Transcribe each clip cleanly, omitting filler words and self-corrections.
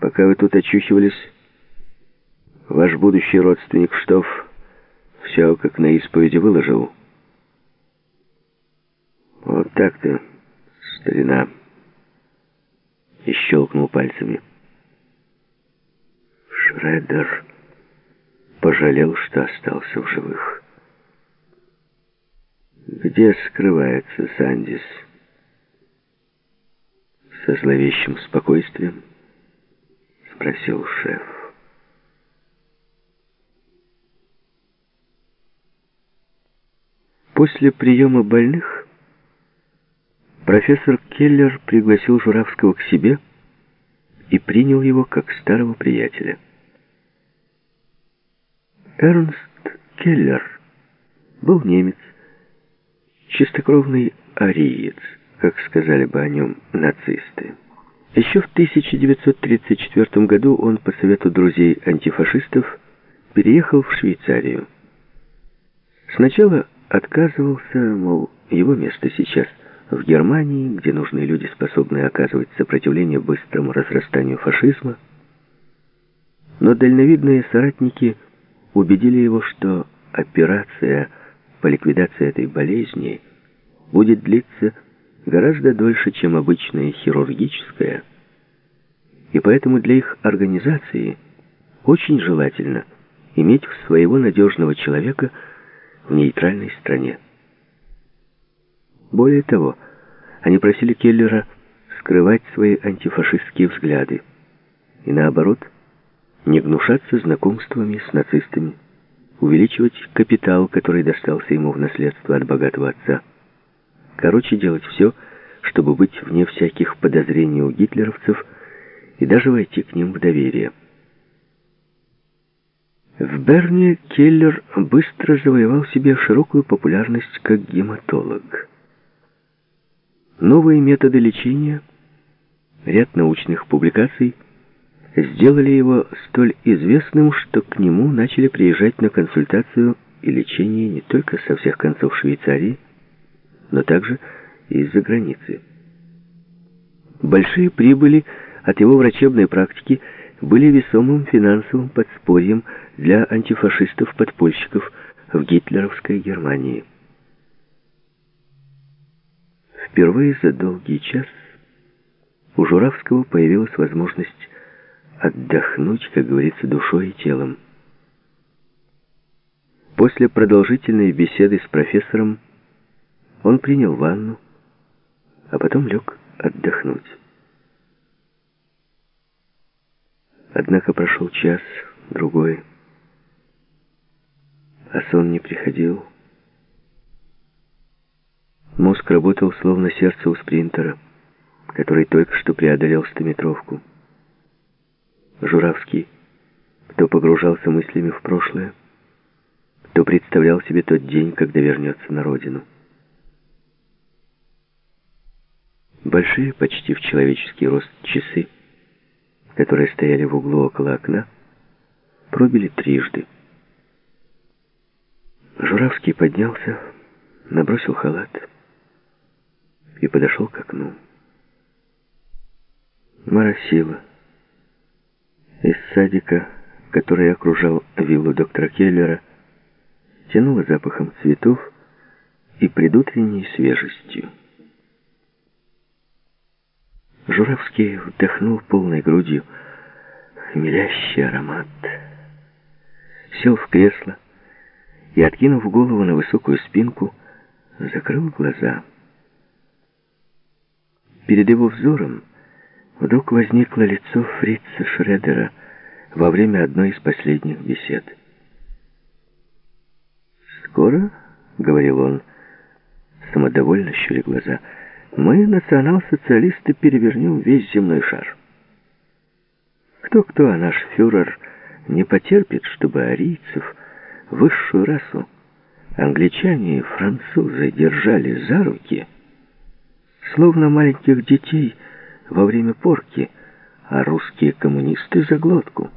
Пока вы тут очухивались, ваш будущий родственник Штоф все как на исповеди выложил. Вот так-то, старина. И щелкнул пальцами. Шредер пожалел, что остался в живых. «Где скрывается Сандис?» Со зловещим спокойствием спросил шеф. После приема больных профессор Келлер пригласил Журавского к себе и принял его как старого приятеля. Эрнст Келлер был немец, чистокровный ариец, как сказали бы о нем нацисты. Еще в 1934 году он по совету друзей-антифашистов переехал в Швейцарию. Сначала отказывался, мол, его место сейчас в Германии, где нужны люди, способные оказывать сопротивление быстрому разрастанию фашизма. Но дальновидные соратники убедили его, что операция по ликвидации этой болезни будет длиться гораздо дольше, чем обычная хирургическая, и поэтому для их организации очень желательно иметь своего надежного человека в нейтральной стране. Более того, они просили Келлера скрывать свои антифашистские взгляды и, наоборот, не гнушаться знакомствами с нацистами, увеличивать капитал, который достался ему в наследство от богатого отца. Короче, делать все, чтобы быть вне всяких подозрений у гитлеровцев и даже войти к ним в доверие. В Берне Келлер быстро завоевал себе широкую популярность как гематолог. Новые методы лечения, ряд научных публикаций сделали его столь известным, что к нему начали приезжать на консультацию и лечение не только со всех концов Швейцарии, но также и из-за границы. Большие прибыли от его врачебной практики были весомым финансовым подспорьем для антифашистов-подпольщиков в гитлеровской Германии. Впервые за долгий час у Журавского появилась возможность отдохнуть, как говорится, душой и телом. После продолжительной беседы с профессором он принял ванну, а потом лег отдохнуть. Однако прошел час, другой, а сон не приходил. Мозг работал словно сердце у спринтера, который только что преодолел 100-метровку. Журавский то погружался мыслями в прошлое, то представлял себе тот день, когда вернется на родину. Большие, почти в человеческий рост часы, которые стояли в углу около окна, пробили трижды. Журавский поднялся, набросил халат и подошел к окну. Моросило. Из садика, который окружал виллу доктора Келлера, тянуло запахом цветов и предутренней свежестью. Журавский вдохнул полной грудью хмелящий аромат, сел в кресло и, откинув голову на высокую спинку, закрыл глаза. Перед его взором вдруг возникло лицо фрица Шредера во время одной из последних бесед. «Скоро, — говорил он, самодовольно щуря глаза, — мы, национал-социалисты, перевернем весь земной шар. Кто-кто, а наш фюрер не потерпит, чтобы арийцев, высшую расу, англичане и французы держали за руки, словно маленьких детей во время порки, а русские коммунисты за глотку.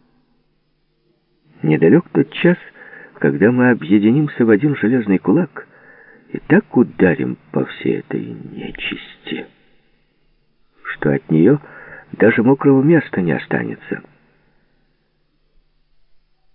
Недалек тот час, когда мы объединимся в один железный кулак и так ударим по всей этой нечисти, что от нее даже мокрого места не останется.